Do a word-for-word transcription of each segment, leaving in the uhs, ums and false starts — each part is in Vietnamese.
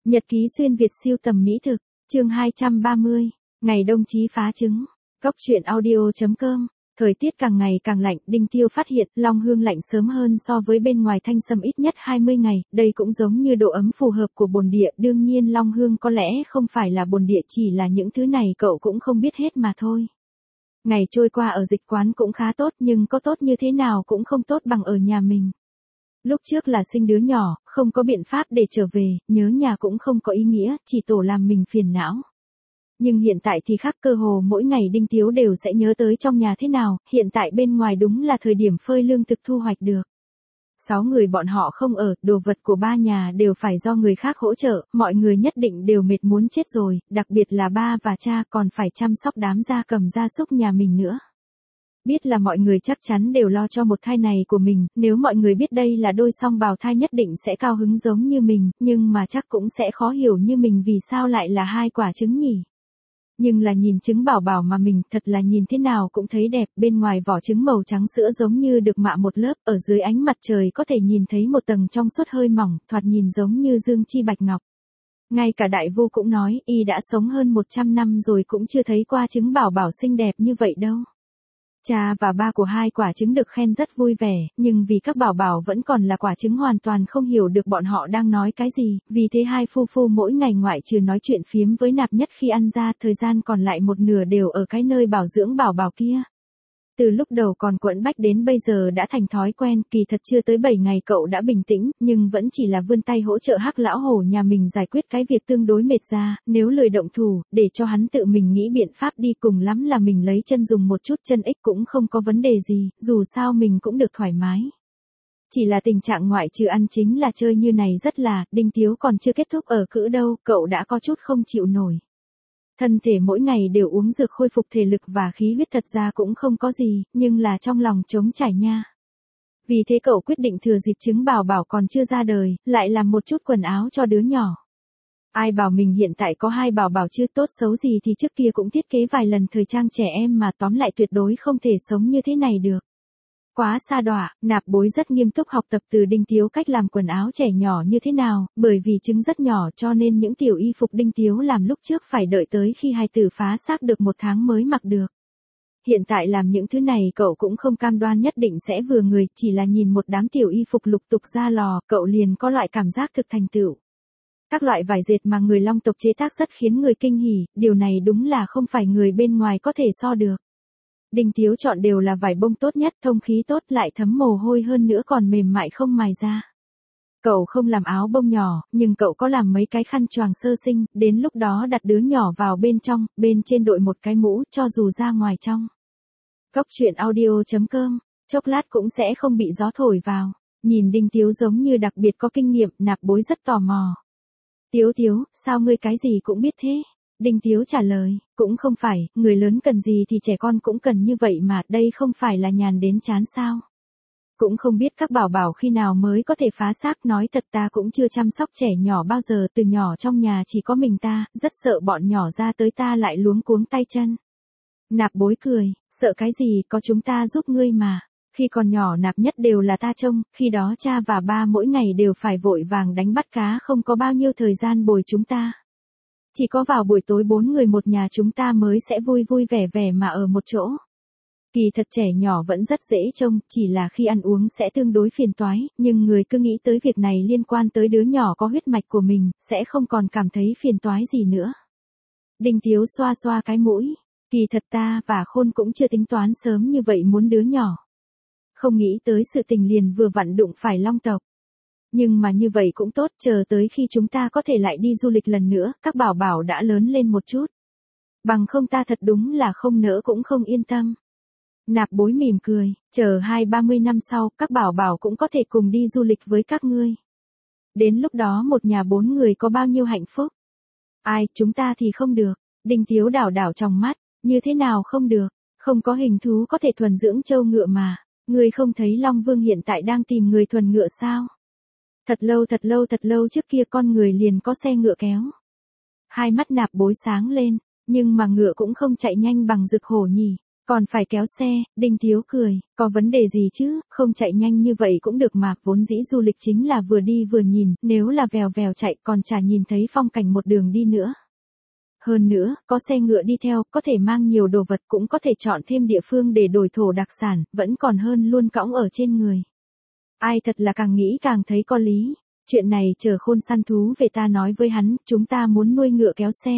Nhật ký xuyên Việt siêu tầm mỹ thực, chương hai trăm ba mươi, ngày đông chí phá trứng. Cóc truyện audio chấm com. Thời tiết càng ngày càng lạnh, Đinh Tiêu phát hiện Long Hương lạnh sớm hơn so với bên ngoài Thanh Sâm ít nhất hai mươi ngày, đây cũng giống như độ ấm phù hợp của bồn địa, đương nhiên Long Hương có lẽ không phải là bồn địa, chỉ là những thứ này cậu cũng không biết hết mà thôi. Ngày trôi qua ở dịch quán cũng khá tốt, nhưng có tốt như thế nào cũng không tốt bằng ở nhà mình. Lúc trước là sinh đứa nhỏ, không có biện pháp để trở về, nhớ nhà cũng không có ý nghĩa, chỉ tổ làm mình phiền não. Nhưng hiện tại thì khác, cơ hồ mỗi ngày Đinh Tiếu đều sẽ nhớ tới trong nhà thế nào, hiện tại bên ngoài đúng là thời điểm phơi lương thực thu hoạch được. Sáu người bọn họ không ở, đồ vật của ba nhà đều phải do người khác hỗ trợ, mọi người nhất định đều mệt muốn chết rồi, đặc biệt là ba và cha còn phải chăm sóc đám gia cầm gia súc nhà mình nữa. Biết là mọi người chắc chắn đều lo cho một thai này của mình, nếu mọi người biết đây là đôi song bào thai nhất định sẽ cao hứng giống như mình, nhưng mà chắc cũng sẽ khó hiểu như mình vì sao lại là hai quả trứng nhỉ. Nhưng là nhìn trứng bảo bảo mà mình, thật là nhìn thế nào cũng thấy đẹp, bên ngoài vỏ trứng màu trắng sữa giống như được mạ một lớp, ở dưới ánh mặt trời có thể nhìn thấy một tầng trong suốt hơi mỏng, thoạt nhìn giống như dương chi bạch ngọc. Ngay cả đại vu cũng nói, y đã sống hơn một trăm năm rồi cũng chưa thấy qua trứng bảo bảo xinh đẹp như vậy đâu. Cha và ba của hai quả trứng được khen rất vui vẻ, nhưng vì các bảo bảo vẫn còn là quả trứng hoàn toàn không hiểu được bọn họ đang nói cái gì, vì thế hai phu phu mỗi ngày ngoại trừ nói chuyện phiếm với Nạp Nhất khi ăn ra, thời gian còn lại một nửa đều ở cái nơi bảo dưỡng bảo bảo kia. Từ lúc đầu còn quẫn bách đến bây giờ đã thành thói quen, kỳ thật chưa tới bảy ngày cậu đã bình tĩnh, nhưng vẫn chỉ là vươn tay hỗ trợ Hắc lão hổ nhà mình giải quyết cái việc tương đối mệt ra, nếu lười động thủ, để cho hắn tự mình nghĩ biện pháp đi, cùng lắm là mình lấy chân dùng một chút chân ích cũng không có vấn đề gì, dù sao mình cũng được thoải mái. Chỉ là tình trạng ngoại trừ ăn chính là chơi như này rất là, Đinh Tiếu còn chưa kết thúc ở cữ đâu, cậu đã có chút không chịu nổi. Thân thể mỗi ngày đều uống dược khôi phục thể lực và khí huyết thật ra cũng không có gì, nhưng là trong lòng trống trải nha. Vì thế cậu quyết định thừa dịp trứng bảo bảo còn chưa ra đời, lại làm một chút quần áo cho đứa nhỏ. Ai bảo mình hiện tại có hai bảo bảo chứ, tốt xấu gì thì trước kia cũng thiết kế vài lần thời trang trẻ em mà, tóm lại tuyệt đối không thể sống như thế này được. Quá xa đọa, Nạp Bối rất nghiêm túc học tập từ Đinh Tiếu cách làm quần áo trẻ nhỏ như thế nào, bởi vì trứng rất nhỏ cho nên những tiểu y phục Đinh Tiếu làm lúc trước phải đợi tới khi hài tử phá xác được một tháng mới mặc được. Hiện tại làm những thứ này cậu cũng không cam đoan nhất định sẽ vừa người, chỉ là nhìn một đám tiểu y phục lục tục ra lò, cậu liền có loại cảm giác thực thành tựu. Các loại vải dệt mà người Long tộc chế tác rất khiến người kinh hỉ, điều này đúng là không phải người bên ngoài có thể so được. Đinh Tiếu chọn đều là vải bông tốt nhất, thông khí tốt, lại thấm mồ hôi hơn nữa còn mềm mại không mài ra. Cậu không làm áo bông nhỏ, nhưng cậu có làm mấy cái khăn choàng sơ sinh, đến lúc đó đặt đứa nhỏ vào bên trong, bên trên đội một cái mũ, cho dù ra ngoài trong. Cóc truyện audio chấm com, chốc lát cũng sẽ không bị gió thổi vào. Nhìn Đinh Tiếu giống như đặc biệt có kinh nghiệm, Nạp Bối rất tò mò. Tiếu Tiếu, sao ngươi cái gì cũng biết thế? Đinh Tiếu trả lời, cũng không phải, người lớn cần gì thì trẻ con cũng cần như vậy mà, đây không phải là nhàn đến chán sao? Cũng không biết các bảo bảo khi nào mới có thể phá xác, nói thật ta cũng chưa chăm sóc trẻ nhỏ bao giờ, từ nhỏ trong nhà chỉ có mình ta, rất sợ bọn nhỏ ra tới ta lại luống cuống tay chân. Nạp Bối cười, sợ cái gì, có chúng ta giúp ngươi mà. Khi còn nhỏ Nạp Nhất đều là ta trông, khi đó cha và ba mỗi ngày đều phải vội vàng đánh bắt cá, không có bao nhiêu thời gian bồi chúng ta. Chỉ có vào buổi tối bốn người một nhà chúng ta mới sẽ vui vui vẻ vẻ mà ở một chỗ. Kỳ thật trẻ nhỏ vẫn rất dễ trông, chỉ là khi ăn uống sẽ tương đối phiền toái, nhưng người cứ nghĩ tới việc này liên quan tới đứa nhỏ có huyết mạch của mình, sẽ không còn cảm thấy phiền toái gì nữa. Đinh Tiếu xoa xoa cái mũi, kỳ thật ta và Khôn cũng chưa tính toán sớm như vậy muốn đứa nhỏ. Không nghĩ tới sự tình liền vừa vặn đụng phải Long tộc. Nhưng mà như vậy cũng tốt, chờ tới khi chúng ta có thể lại đi du lịch lần nữa, các bảo bảo đã lớn lên một chút. Bằng không ta thật đúng là không nỡ cũng không yên tâm. Nạp Bối mỉm cười, chờ hai ba mươi năm sau, các bảo bảo cũng có thể cùng đi du lịch với các ngươi. Đến lúc đó một nhà bốn người có bao nhiêu hạnh phúc. Ai, chúng ta thì không được. Đinh Tiếu đảo đảo trong mắt, như thế nào không được, không có hình thú có thể thuần dưỡng trâu ngựa mà. Ngươi không thấy Long Vương hiện tại đang tìm người thuần ngựa sao? Thật lâu thật lâu thật lâu trước kia con người liền có xe ngựa kéo. Hai mắt Nạp Bối sáng lên, nhưng mà ngựa cũng không chạy nhanh bằng Dực Hổ nhỉ. Còn phải kéo xe, Đinh Tiếu cười, có vấn đề gì chứ, không chạy nhanh như vậy cũng được mà, vốn dĩ du lịch chính là vừa đi vừa nhìn, nếu là vèo vèo chạy còn chả nhìn thấy phong cảnh một đường đi nữa. Hơn nữa, có xe ngựa đi theo, có thể mang nhiều đồ vật cũng có thể chọn thêm địa phương để đổi thổ đặc sản, vẫn còn hơn luôn cõng ở trên người. Ai thật là càng nghĩ càng thấy có lý. Chuyện này chờ Khôn săn thú về ta nói với hắn, chúng ta muốn nuôi ngựa kéo xe.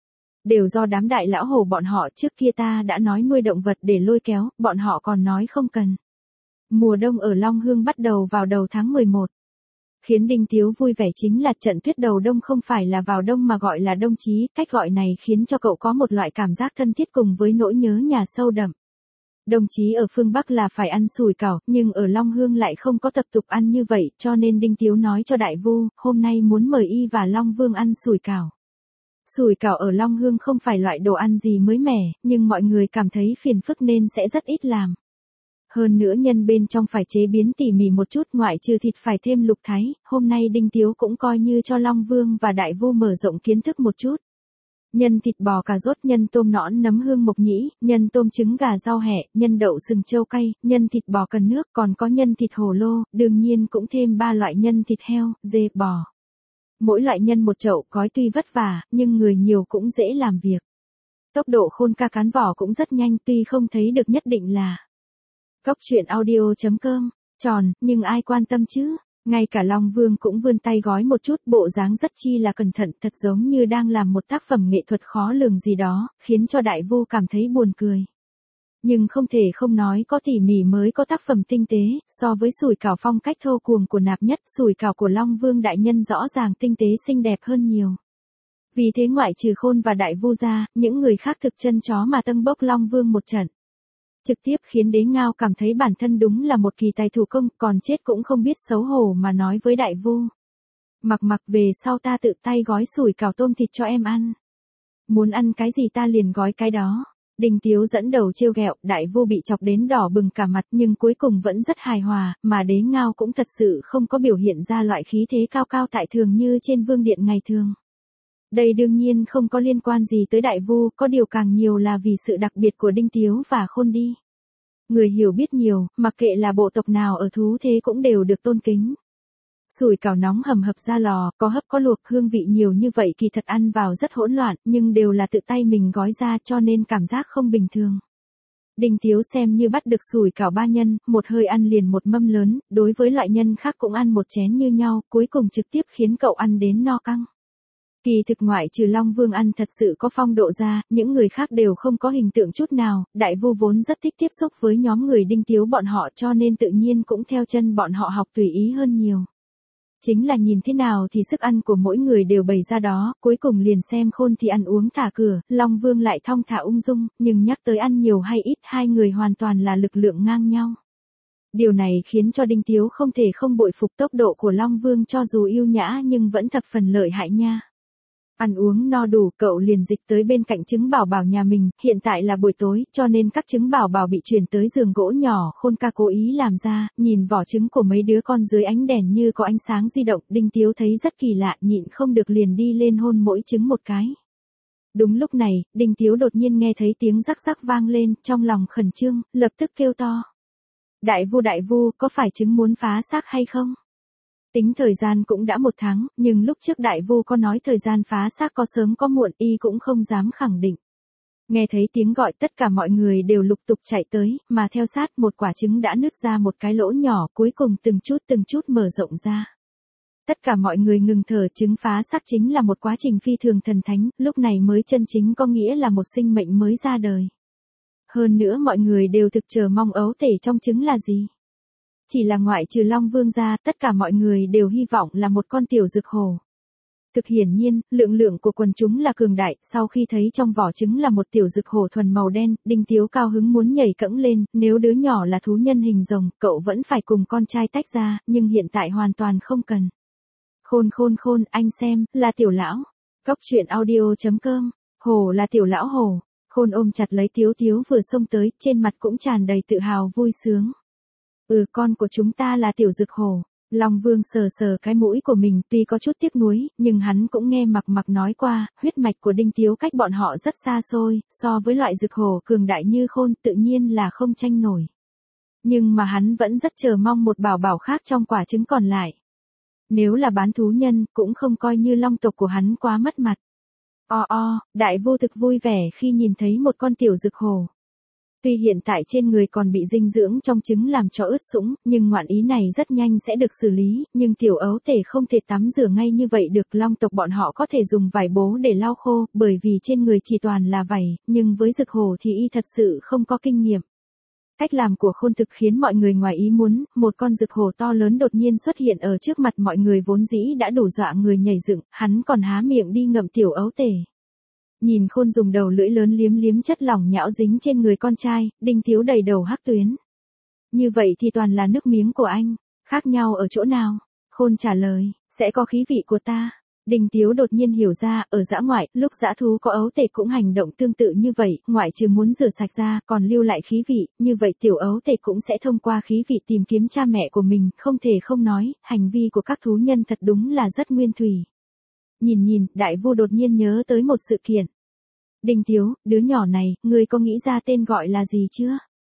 Đều do đám đại lão hổ bọn họ, trước kia ta đã nói nuôi động vật để lôi kéo, bọn họ còn nói không cần. Mùa đông ở Long Hương bắt đầu vào đầu tháng mười một. Khiến Đinh Tiếu vui vẻ chính là trận tuyết đầu đông không phải là vào đông mà gọi là đông chí, cách gọi này khiến cho cậu có một loại cảm giác thân thiết cùng với nỗi nhớ nhà sâu đậm. Đồng chí ở phương Bắc là phải ăn sủi cảo, nhưng ở Long Hương lại không có tập tục ăn như vậy, cho nên Đinh Tiếu nói cho Đại Vu, hôm nay muốn mời y và Long Vương ăn sủi cảo. Sủi cảo ở Long Hương không phải loại đồ ăn gì mới mẻ, nhưng mọi người cảm thấy phiền phức nên sẽ rất ít làm. Hơn nữa nhân bên trong phải chế biến tỉ mỉ một chút, ngoại trừ thịt phải thêm lục thái, hôm nay Đinh Tiếu cũng coi như cho Long Vương và Đại Vu mở rộng kiến thức một chút. Nhân thịt bò cà rốt, nhân tôm nõn nấm hương mộc nhĩ, nhân tôm trứng gà rau hẹ, nhân đậu sừng trâu cay, nhân thịt bò cần nước, còn có nhân thịt hồ lô, đương nhiên cũng thêm ba loại nhân thịt heo, dê, bò. Mỗi loại nhân một chậu, gói tuy vất vả, nhưng người nhiều cũng dễ làm việc. Tốc độ Khôn ca cán vỏ cũng rất nhanh, tuy không thấy được nhất định là Cóc truyện audio chấm com, tròn, nhưng ai quan tâm chứ? Ngay cả Long Vương cũng vươn tay gói một chút, bộ dáng rất chi là cẩn thận, thật giống như đang làm một tác phẩm nghệ thuật khó lường gì đó, khiến cho Đại Vu cảm thấy buồn cười. Nhưng không thể không nói có tỉ mỉ mới có tác phẩm tinh tế, so với sủi cảo phong cách thô cuồng của Nạp Nhất, sủi cảo của Long Vương đại nhân rõ ràng tinh tế xinh đẹp hơn nhiều. Vì thế ngoại trừ Khôn và Đại Vu ra, những người khác thực chân chó mà tâng bốc Long Vương một trận. Trực tiếp khiến Đế Ngao cảm thấy bản thân đúng là một kỳ tài thủ công, còn chết cũng không biết xấu hổ mà nói với Đại Vu. Mặc mặc về sau ta tự tay gói sủi cảo tôm thịt cho em ăn. Muốn ăn cái gì ta liền gói cái đó. Đinh Tiếu dẫn đầu trêu ghẹo, Đại Vu bị chọc đến đỏ bừng cả mặt nhưng cuối cùng vẫn rất hài hòa, mà Đế Ngao cũng thật sự không có biểu hiện ra loại khí thế cao cao tại thường như trên vương điện ngày thường. Đây đương nhiên không có liên quan gì tới Đại Vu, có điều càng nhiều là vì sự đặc biệt của Đinh Tiếu và Khôn đi. Người hiểu biết nhiều, mặc kệ là bộ tộc nào ở thú thế cũng đều được tôn kính. Sủi cảo nóng hầm hập ra lò, có hấp có luộc, hương vị nhiều như vậy kỳ thật ăn vào rất hỗn loạn, nhưng đều là tự tay mình gói ra cho nên cảm giác không bình thường. Đinh Tiếu xem như bắt được sủi cảo ba nhân, một hơi ăn liền một mâm lớn, đối với loại nhân khác cũng ăn một chén như nhau, cuối cùng trực tiếp khiến cậu ăn đến no căng. Kỳ thực ngoại trừ Long Vương ăn thật sự có phong độ ra, những người khác đều không có hình tượng chút nào, Đại Vu vốn rất thích tiếp xúc với nhóm người Đinh Tiếu bọn họ cho nên tự nhiên cũng theo chân bọn họ học tùy ý hơn nhiều. Chính là nhìn thế nào thì sức ăn của mỗi người đều bày ra đó, cuối cùng liền xem Khôn thì ăn uống thả cửa, Long Vương lại thong thả ung dung, nhưng nhắc tới ăn nhiều hay ít hai người hoàn toàn là lực lượng ngang nhau. Điều này khiến cho Đinh Tiếu không thể không bội phục tốc độ của Long Vương cho dù yêu nhã nhưng vẫn thập phần lợi hại nha. Ăn uống no đủ, cậu liền dịch tới bên cạnh trứng bảo bảo nhà mình, hiện tại là buổi tối, cho nên các trứng bảo bảo bị chuyển tới giường gỗ nhỏ, Khôn ca cố ý làm ra, nhìn vỏ trứng của mấy đứa con dưới ánh đèn như có ánh sáng di động, Đinh Tiếu thấy rất kỳ lạ, nhịn không được liền đi lên hôn mỗi trứng một cái. Đúng lúc này, Đinh Tiếu đột nhiên nghe thấy tiếng rắc rắc vang lên, trong lòng khẩn trương, lập tức kêu to. Đại Vu Đại Vu, có phải trứng muốn phá xác hay không? Tính thời gian cũng đã một tháng, nhưng lúc trước Đại Vu có nói thời gian phá xác có sớm có muộn, y cũng không dám khẳng định. Nghe thấy tiếng gọi tất cả mọi người đều lục tục chạy tới, mà theo sát một quả trứng đã nứt ra một cái lỗ nhỏ, cuối cùng từng chút từng chút mở rộng ra. Tất cả mọi người ngừng thở, trứng phá xác chính là một quá trình phi thường thần thánh, lúc này mới chân chính có nghĩa là một sinh mệnh mới ra đời. Hơn nữa mọi người đều thực chờ mong ấu tể trong trứng là gì. Chỉ là ngoại trừ Long Vương ra, tất cả mọi người đều hy vọng là một con tiểu dực hổ. Thực hiển nhiên, lượng lượng của quần chúng là cường đại, sau khi thấy trong vỏ trứng là một tiểu dực hổ thuần màu đen, Đinh Tiếu cao hứng muốn nhảy cẫng lên, nếu đứa nhỏ là thú nhân hình rồng, cậu vẫn phải cùng con trai tách ra, nhưng hiện tại hoàn toàn không cần. Khôn khôn khôn, anh xem, là tiểu lão. Cóc truyện audio chấm com, hổ là tiểu lão hổ. Khôn ôm chặt lấy Tiếu Tiếu vừa xông tới, trên mặt cũng tràn đầy tự hào vui sướng. Ừ, con của chúng ta là tiểu dực hổ. Long Vương sờ sờ cái mũi của mình, tuy có chút tiếc nuối, nhưng hắn cũng nghe Mặc Mặc nói qua, huyết mạch của Đinh Tiếu cách bọn họ rất xa xôi, so với loại dực hổ cường đại như Khôn tự nhiên là không tranh nổi. Nhưng mà hắn vẫn rất chờ mong một bảo bảo khác trong quả trứng còn lại. Nếu là bán thú nhân, cũng không coi như long tộc của hắn quá mất mặt. O o, Đại Vô thực vui vẻ khi nhìn thấy một con tiểu dực hổ. Tuy hiện tại trên người còn bị dinh dưỡng trong trứng làm cho ướt sũng, nhưng ngoạn ý này rất nhanh sẽ được xử lý, nhưng tiểu ấu tể không thể tắm rửa ngay như vậy được. Long tộc bọn họ có thể dùng vải bố để lau khô, bởi vì trên người chỉ toàn là vảy, nhưng với dực hổ thì y thật sự không có kinh nghiệm. Cách làm của Khôn thực khiến mọi người ngoài ý muốn, một con dực hổ to lớn đột nhiên xuất hiện ở trước mặt mọi người vốn dĩ đã đủ dọa người nhảy dựng, hắn còn há miệng đi ngậm tiểu ấu tể. Nhìn Khôn dùng đầu lưỡi lớn liếm liếm chất lỏng nhão dính trên người con trai, Đinh Tiếu đầy đầu hắc tuyến. Như vậy thì toàn là nước miếng của anh, khác nhau ở chỗ nào? Khôn trả lời, sẽ có khí vị của ta. Đinh Tiếu đột nhiên hiểu ra, ở dã ngoại, lúc dã thú có ấu tể cũng hành động tương tự như vậy, ngoại trừ muốn rửa sạch ra, còn lưu lại khí vị, như vậy tiểu ấu tể cũng sẽ thông qua khí vị tìm kiếm cha mẹ của mình, không thể không nói, hành vi của các thú nhân thật đúng là rất nguyên thủy. Nhìn nhìn, Đại Vu đột nhiên nhớ tới một sự kiện. Đinh Tiếu, đứa nhỏ này, ngươi có nghĩ ra tên gọi là gì chưa?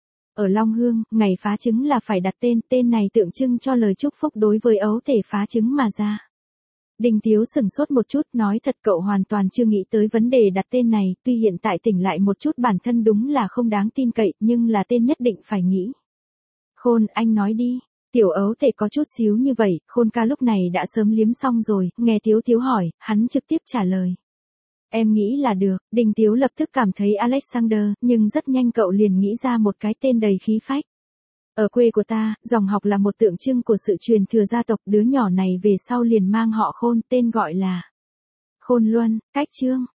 Ở Long Hương, ngày phá trứng là phải đặt tên, tên này tượng trưng cho lời chúc phúc đối với ấu tể phá trứng mà ra. Đinh Tiếu sừng sốt một chút, nói thật cậu hoàn toàn chưa nghĩ tới vấn đề đặt tên này, tuy hiện tại tỉnh lại một chút bản thân đúng là không đáng tin cậy, nhưng là tên nhất định phải nghĩ. Khôn, anh nói đi. Tiểu ấu tể có chút xíu như vậy, Khôn ca lúc này đã sớm liếm xong rồi, nghe Tiếu Tiếu hỏi, hắn trực tiếp trả lời. Em nghĩ là được, Đinh Tiếu lập tức cảm thấy Alexander, nhưng rất nhanh cậu liền nghĩ ra một cái tên đầy khí phách. Ở quê của ta, dòng học là một tượng trưng của sự truyền thừa gia tộc, đứa nhỏ này về sau liền mang họ Khôn, tên gọi là Khôn Luân, cách chương.